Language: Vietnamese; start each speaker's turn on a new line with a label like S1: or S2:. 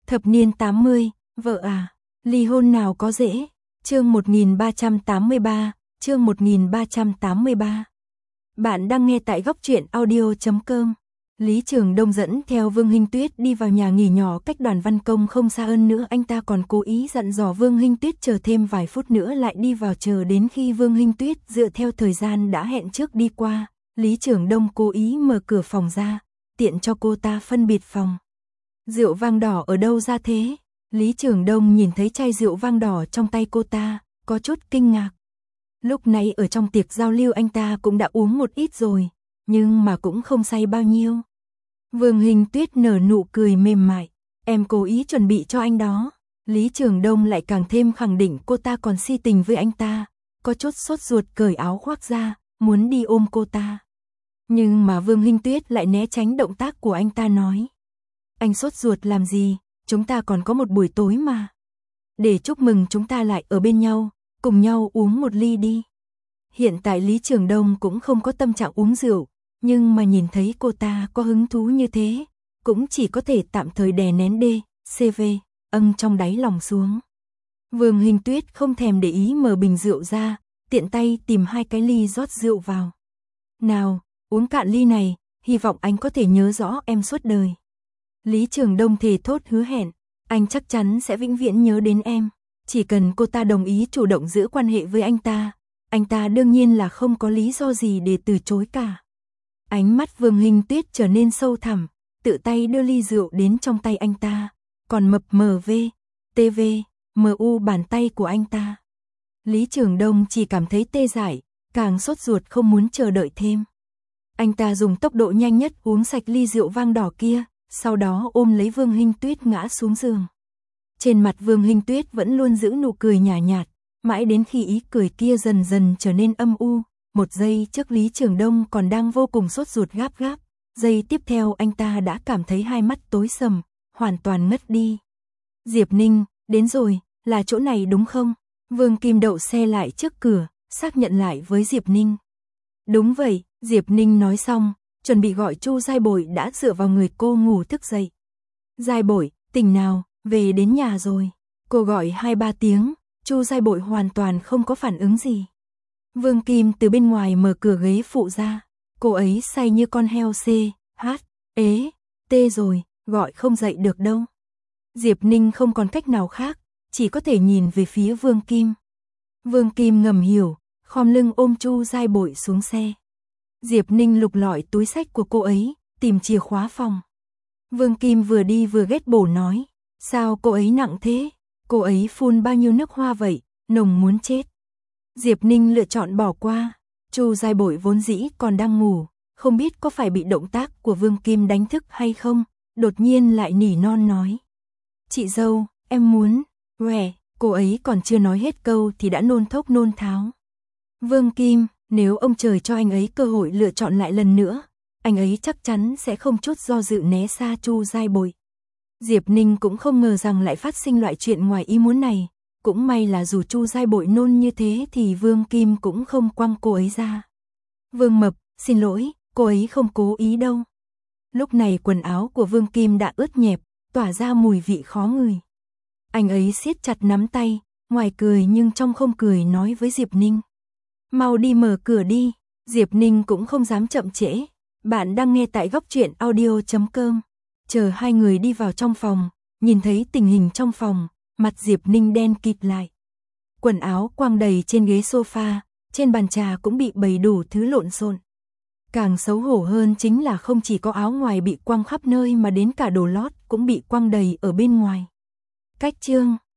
S1: Thập niên 80, vợ à, ly hôn nào có dễ. Chương 1383, chương 1383. Bạn đang nghe tại góc truyện audio.com. Lý Trường Đông dẫn theo Vương Hinh Tuyết đi vào nhà nghỉ nhỏ cách Đoàn Văn Công không xa hơn nữa, anh ta còn cố ý dặn dò Vương Hinh Tuyết chờ thêm vài phút nữa lại đi vào, chờ đến khi Vương Hinh Tuyết dựa theo thời gian đã hẹn trước đi qua, Lý Trường Đông cố ý mở cửa phòng ra, tiện cho cô ta phân biệt phòng. Rượu vang đỏ ở đâu ra thế? Lý Trường Đông nhìn thấy chai rượu vang đỏ trong tay cô ta, có chút kinh ngạc. Lúc nãy ở trong tiệc giao lưu anh ta cũng đã uống một ít rồi, nhưng mà cũng không say bao nhiêu. Vương Hinh Tuyết nở nụ cười mềm mại, em cố ý chuẩn bị cho anh đó. Lý Trường Đông lại càng thêm khẳng định cô ta còn si tình với anh ta, có chút sốt ruột cởi áo khoác ra, muốn đi ôm cô ta. Nhưng mà Vương Hinh Tuyết lại né tránh động tác của anh ta, nói: anh sốt ruột làm gì, chúng ta còn có một buổi tối mà. Để chúc mừng chúng ta lại ở bên nhau, cùng nhau uống một ly đi. Hiện tại Lý Trường Đông cũng không có tâm trạng uống rượu, nhưng mà nhìn thấy cô ta có hứng thú như thế, cũng chỉ có thể tạm thời đè nén CV trong đáy lòng xuống. Vương Hinh Tuyết không thèm để ý mở bình rượu ra, tiện tay tìm 2 cái ly rót rượu vào. Nào, uống cạn ly này, hy vọng anh có thể nhớ rõ em suốt đời. Lý Trường Đông thề thốt hứa hẹn, anh chắc chắn sẽ vĩnh viễn nhớ đến em. Chỉ cần cô ta đồng ý chủ động giữ quan hệ với anh ta đương nhiên là không có lý do gì để từ chối cả. Ánh mắt Vương Hinh Tuyết trở nên sâu thẳm, tự tay đưa ly rượu đến trong tay anh ta, còn mập mờ bàn tay của anh ta. Lý Trường Đông chỉ cảm thấy tê dại, càng sốt ruột không muốn chờ đợi thêm. Anh ta dùng tốc độ nhanh nhất uống sạch ly rượu vang đỏ kia, sau đó ôm lấy Vương Hinh Tuyết ngã xuống giường. Trên mặt Vương Hinh Tuyết vẫn luôn giữ nụ cười nhả nhạt, mãi đến khi ý cười kia dần dần trở nên âm u. Một giây trước Lý Trường Đông còn đang vô cùng sốt ruột gáp gáp, giây tiếp theo anh ta đã cảm thấy hai mắt tối sầm, hoàn toàn ngất đi. Diệp Ninh, đến rồi, là chỗ này đúng không? Vương Kim đậu xe lại trước cửa, xác nhận lại với Diệp Ninh. Đúng vậy, Diệp Ninh nói xong, chuẩn bị gọi Chu Giai Bội đã dựa vào người cô ngủ thức dậy. Giai Bội, tỉnh nào, về đến nhà rồi. Cô gọi 2-3 tiếng, Chu Giai Bội hoàn toàn không có phản ứng gì. Vương Kim từ bên ngoài mở cửa ghế phụ ra, cô ấy say như con heo rồi, gọi không dậy được đâu. Diệp Ninh không còn cách nào khác, chỉ có thể nhìn về phía Vương Kim. Vương Kim ngầm hiểu, khom lưng ôm Chu Giai Bội xuống xe. Diệp Ninh lục lọi túi xách của cô ấy, tìm chìa khóa phòng. Vương Kim vừa đi vừa ghét bỏ nói, sao cô ấy nặng thế? Cô ấy phun bao nhiêu nước hoa vậy, nồng muốn chết. Diệp Ninh lựa chọn bỏ qua. Chu Giai Bội vốn dĩ còn đang ngủ, không biết có phải bị động tác của Vương Kim đánh thức hay không, đột nhiên lại nỉ non nói: chị dâu, em muốn. Cô ấy còn chưa nói hết câu thì đã nôn thốc nôn tháo. Vương Kim, nếu ông trời cho anh ấy cơ hội lựa chọn lại lần nữa, anh ấy chắc chắn sẽ không chút do dự né xa Chu Giai Bội. Diệp Ninh cũng không ngờ rằng lại phát sinh loại chuyện ngoài ý muốn này, cũng may là dù Chu Giai Bội nôn như thế thì Vương Kim cũng không quăng cô ấy ra. Vương Mập, xin lỗi, cô ấy không cố ý đâu. Lúc này quần áo của Vương Kim đã ướt nhẹp, tỏa ra mùi vị khó ngửi. Anh ấy siết chặt nắm tay, ngoài cười nhưng trong không cười nói với Diệp Ninh: mau đi mở cửa đi. Diệp Ninh cũng không dám chậm trễ. Bạn đang nghe tại góc truyện audio.com. Chờ hai người đi vào trong phòng, nhìn thấy tình hình trong phòng, mặt Diệp Ninh đen kịt lại. Quần áo quăng đầy trên ghế sofa, trên bàn trà cũng bị bày đủ thứ lộn xộn. Càng xấu hổ hơn chính là không chỉ có áo ngoài bị quăng khắp nơi mà đến cả đồ lót cũng bị quăng đầy ở bên ngoài. Cách chương